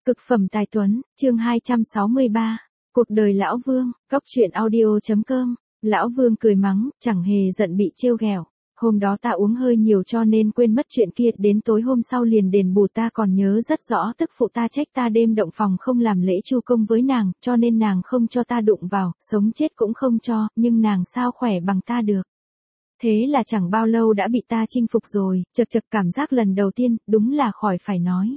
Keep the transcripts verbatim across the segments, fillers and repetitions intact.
Cực phẩm tài tuấn, chương hai trăm sáu mươi ba. Cuộc đời lão Vương, góc truyện audio chấm com. Lão Vương cười mắng, chẳng hề giận bị trêu ghẹo. Hôm đó ta uống hơi nhiều cho nên quên mất chuyện kia, đến tối hôm sau liền đền bù. Ta còn nhớ rất rõ tức phụ ta trách ta đêm động phòng không làm lễ chu công với nàng, cho nên nàng không cho ta đụng vào, sống chết cũng không cho, nhưng nàng sao khỏe bằng ta được. Thế là chẳng bao lâu đã bị ta chinh phục rồi, chật chật cảm giác lần đầu tiên, đúng là khỏi phải nói.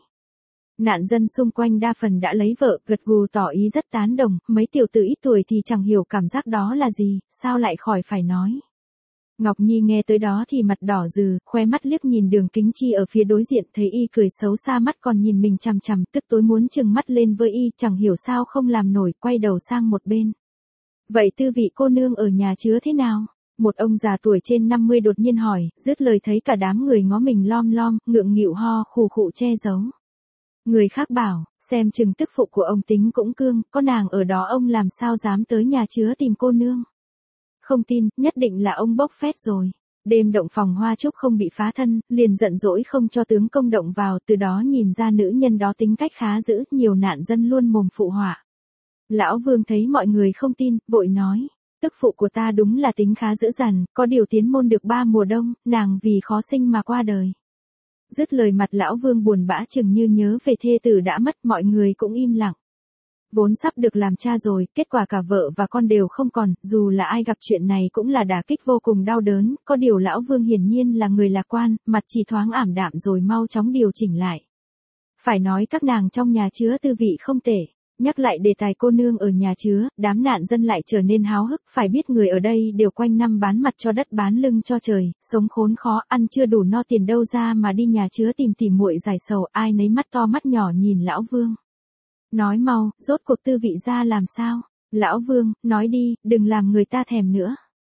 Nạn dân xung quanh đa phần đã lấy vợ, gật gù tỏ ý rất tán đồng, mấy tiểu tử ít tuổi thì chẳng hiểu cảm giác đó là gì, sao lại khỏi phải nói. Ngọc Nhi nghe tới đó thì mặt đỏ rừ, khoe mắt liếc nhìn Đường Kính Chi ở phía đối diện, thấy y cười xấu xa, mắt còn nhìn mình chằm chằm, tức tối muốn trừng mắt lên với y, chẳng hiểu sao không làm nổi, quay đầu sang một bên. Vậy tư vị cô nương ở nhà chứa thế nào? Một ông già tuổi trên năm mươi đột nhiên hỏi, dứt lời thấy cả đám người ngó mình lom lom, ngượng nghịu ho khù khụ che giấu. Người khác bảo, xem chừng tức phụ của ông tính cũng cương, có nàng ở đó ông làm sao dám tới nhà chứa tìm cô nương. Không tin, nhất định là ông bốc phét rồi. Đêm động phòng Hoa Trúc không bị phá thân, liền giận dỗi không cho tướng công động vào, từ đó nhìn ra nữ nhân đó tính cách khá dữ, nhiều nạn dân luôn mồm phụ họa. Lão Vương thấy mọi người không tin, vội nói, tức phụ của ta đúng là tính khá dữ dằn, có điều tiến môn được ba mùa đông, nàng vì khó sinh mà qua đời. Dứt lời mặt lão Vương buồn bã chừng như nhớ về thê tử đã mất, mọi người cũng im lặng. Vốn sắp được làm cha rồi, kết quả cả vợ và con đều không còn, dù là ai gặp chuyện này cũng là đả kích vô cùng đau đớn, có điều lão Vương hiển nhiên là người lạc quan, mặt chỉ thoáng ảm đạm rồi mau chóng điều chỉnh lại. Phải nói các nàng trong nhà chứa tư vị không tệ. Nhắc lại đề tài cô nương ở nhà chứa, đám nạn dân lại trở nên háo hức, phải biết người ở đây đều quanh năm bán mặt cho đất bán lưng cho trời, sống khốn khó, ăn chưa đủ no tiền đâu ra mà đi nhà chứa tìm tỉ muội giải sầu, ai nấy mắt to mắt nhỏ nhìn lão Vương. Nói mau, rốt cuộc tư vị ra làm sao? Lão Vương, nói đi, đừng làm người ta thèm nữa.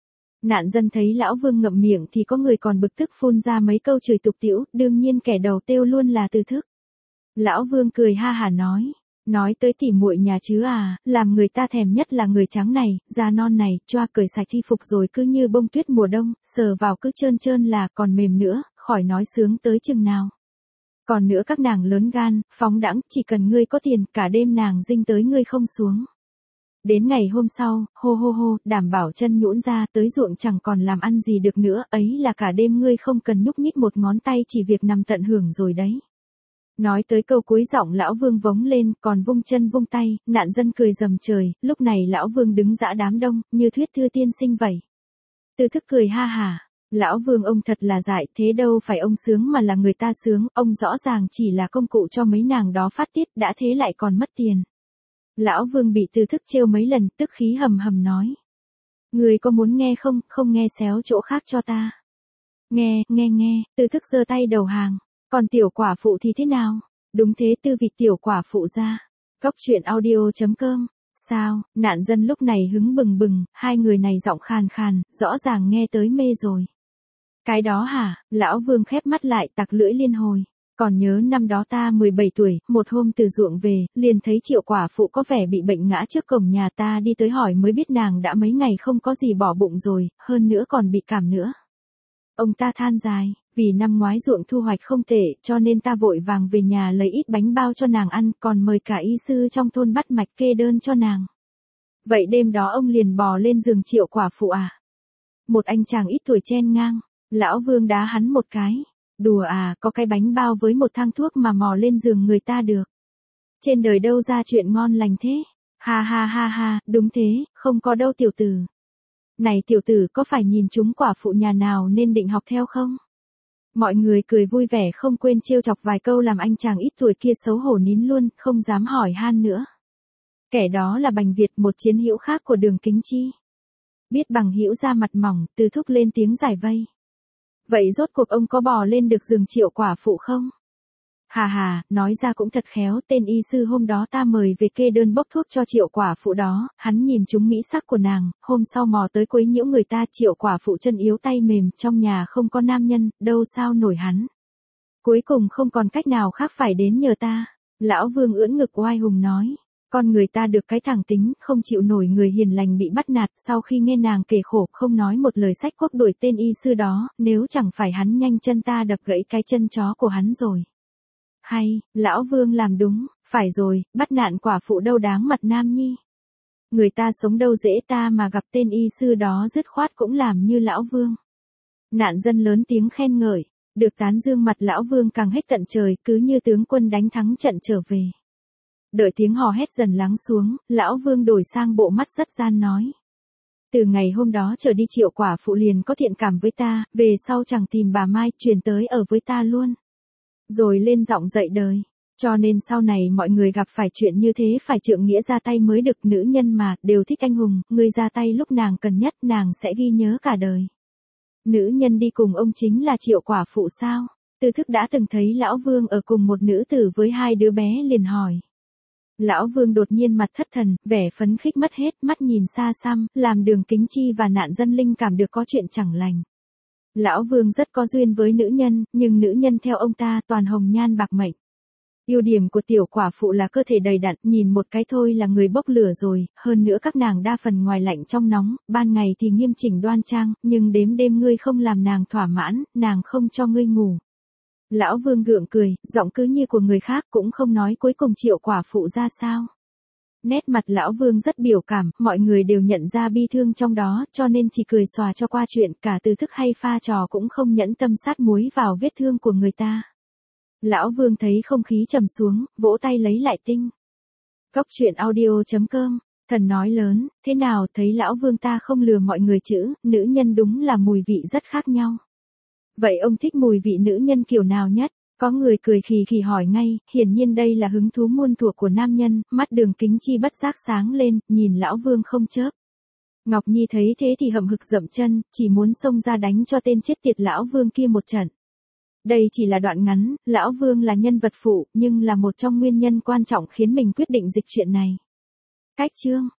Nạn dân thấy lão Vương ngậm miệng thì có người còn bực tức phun ra mấy câu chửi tục tĩu, đương nhiên kẻ đầu tiêu luôn là Từ Thức. Lão Vương cười ha hả nói. Nói tới tỉ muội nhà chứ à, làm người ta thèm nhất là người trắng này, da non này, choa cởi sạch thi phục rồi cứ như bông tuyết mùa đông, sờ vào cứ trơn trơn là còn mềm nữa, khỏi nói sướng tới chừng nào. Còn nữa các nàng lớn gan, phóng đãng, chỉ cần ngươi có tiền, cả đêm nàng dinh tới ngươi không xuống. Đến ngày hôm sau, hô hô hô, đảm bảo chân nhũn ra, tới ruộng chẳng còn làm ăn gì được nữa, ấy là cả đêm ngươi không cần nhúc nhích một ngón tay, chỉ việc nằm tận hưởng rồi đấy. Nói tới câu cuối giọng lão Vương vống lên, còn vung chân vung tay, nạn dân cười rầm trời, lúc này lão Vương đứng dã đám đông, như thuyết thư tiên sinh vậy. Từ Thức cười ha hả, lão Vương ông thật là dại, thế đâu phải ông sướng mà là người ta sướng, ông rõ ràng chỉ là công cụ cho mấy nàng đó phát tiết, đã thế lại còn mất tiền. Lão Vương bị Từ Thức trêu mấy lần, tức khí hầm hầm nói. Người có muốn nghe không, không nghe xéo chỗ khác cho ta. Nghe, nghe nghe, Từ Thức giơ tay đầu hàng. Còn tiểu quả phụ thì thế nào? Đúng thế, tư vị tiểu quả phụ ra. Góc truyện audio chấm com. Sao, nạn dân lúc này hứng bừng bừng, hai người này giọng khàn khàn, rõ ràng nghe tới mê rồi. Cái đó hả? Lão Vương khép mắt lại tặc lưỡi liên hồi. Còn nhớ năm đó ta mười bảy tuổi, một hôm từ ruộng về, liền thấy triệu quả phụ có vẻ bị bệnh ngã trước cổng nhà ta, đi tới hỏi mới biết nàng đã mấy ngày không có gì bỏ bụng rồi, hơn nữa còn bị cảm nữa. Ông ta than dài, vì năm ngoái ruộng thu hoạch không tệ, cho nên ta vội vàng về nhà lấy ít bánh bao cho nàng ăn, còn mời cả y sư trong thôn bắt mạch kê đơn cho nàng. Vậy đêm đó ông liền bò lên giường triệu quả phụ à? Một anh chàng ít tuổi chen ngang, lão Vương đá hắn một cái. Đùa à, có cái bánh bao với một thang thuốc mà mò lên giường người ta được. Trên đời đâu ra chuyện ngon lành thế? Ha ha ha ha, đúng thế, không có đâu tiểu tử. Này tiểu tử có phải nhìn chúng quả phụ nhà nào nên định học theo không? Mọi người cười vui vẻ không quên trêu chọc vài câu làm anh chàng ít tuổi kia xấu hổ nín luôn, không dám hỏi han nữa. Kẻ đó là Bành Việt, một chiến hữu khác của Đường Kính Chi. Biết Bằng hữu ra mặt mỏng, Từ Thúc lên tiếng giải vây. Vậy rốt cuộc ông có bò lên được giường triệu quả phụ không? Hà hà, nói ra cũng thật khéo, tên y sư hôm đó ta mời về kê đơn bốc thuốc cho triệu quả phụ đó, hắn nhìn chúng mỹ sắc của nàng, hôm sau mò tới quấy nhiễu người ta, triệu quả phụ chân yếu tay mềm, trong nhà không có nam nhân, đâu sao nổi hắn. Cuối cùng không còn cách nào khác phải đến nhờ ta. Lão Vương ưỡn ngực oai hùng nói, con người ta được cái thẳng tính, không chịu nổi người hiền lành bị bắt nạt, sau khi nghe nàng kể khổ, không nói một lời sách quốc đuổi tên y sư đó, nếu chẳng phải hắn nhanh chân ta đập gãy cái chân chó của hắn rồi. Hay, lão Vương làm đúng, Phải rồi, bắt nạn quả phụ đâu đáng mặt nam nhi. Người ta sống đâu dễ, ta mà gặp tên y sư đó dứt khoát cũng làm như lão Vương. Nạn dân lớn tiếng khen ngợi, được tán dương mặt lão Vương càng hết tận trời, cứ như tướng quân đánh thắng trận trở về. Đợi tiếng hò hét dần lắng xuống, lão Vương đổi sang bộ mắt rất gian nói. Từ ngày hôm đó trở đi Triệu quả phụ liền có thiện cảm với ta, về sau chẳng tìm bà Mai, truyền tới ở với ta luôn. Rồi lên giọng dạy đời. Cho nên sau này mọi người gặp phải chuyện như thế phải trượng nghĩa ra tay mới được, nữ nhân mà, đều thích anh hùng, ngươi ra tay lúc nàng cần nhất, nàng sẽ ghi nhớ cả đời. Nữ nhân đi cùng ông chính là Triệu quả phụ sao? Tư Thức đã từng thấy lão Vương ở cùng một nữ tử với hai đứa bé liền hỏi. Lão Vương đột nhiên mặt thất thần, vẻ phấn khích mất hết, mắt nhìn xa xăm, làm Đường Kính Chi và nạn dân linh cảm được có chuyện chẳng lành. Lão Vương rất có duyên với nữ nhân, nhưng nữ nhân theo ông ta toàn hồng nhan bạc mệnh. Ưu điểm của tiểu quả phụ là cơ thể đầy đặn, nhìn một cái thôi là người bốc lửa rồi, hơn nữa các nàng đa phần ngoài lạnh trong nóng, ban ngày thì nghiêm chỉnh đoan trang, nhưng đếm đêm ngươi không làm nàng thỏa mãn, nàng không cho ngươi ngủ. Lão Vương gượng cười, giọng cứ như của người khác, cũng không nói cuối cùng Triệu quả phụ ra sao. Nét mặt lão Vương rất biểu cảm, mọi người đều nhận ra bi thương trong đó, cho nên chỉ cười xòa cho qua chuyện, cả Từ Thức hay pha trò cũng không nhẫn tâm sát muối vào vết thương của người ta. Lão Vương thấy không khí trầm xuống, vỗ tay lấy lại tinh. Cốc truyện audio chấm com, thần nói lớn, thế nào, thấy lão Vương ta không lừa mọi người chứ, nữ nhân đúng là mùi vị rất khác nhau. Vậy ông thích mùi vị nữ nhân kiểu nào nhất? Có người cười khì khì hỏi ngay, hiển nhiên đây là hứng thú muôn thuở của nam nhân, mắt Đường Kính Chi bất giác sáng lên, nhìn lão Vương không chớp. Ngọc Nhi thấy thế thì hậm hực dậm chân, chỉ muốn xông ra đánh cho tên chết tiệt lão Vương kia một trận. Đây chỉ là đoạn ngắn, lão Vương là nhân vật phụ, nhưng là một trong nguyên nhân quan trọng khiến mình quyết định dịch chuyện này. Cách chương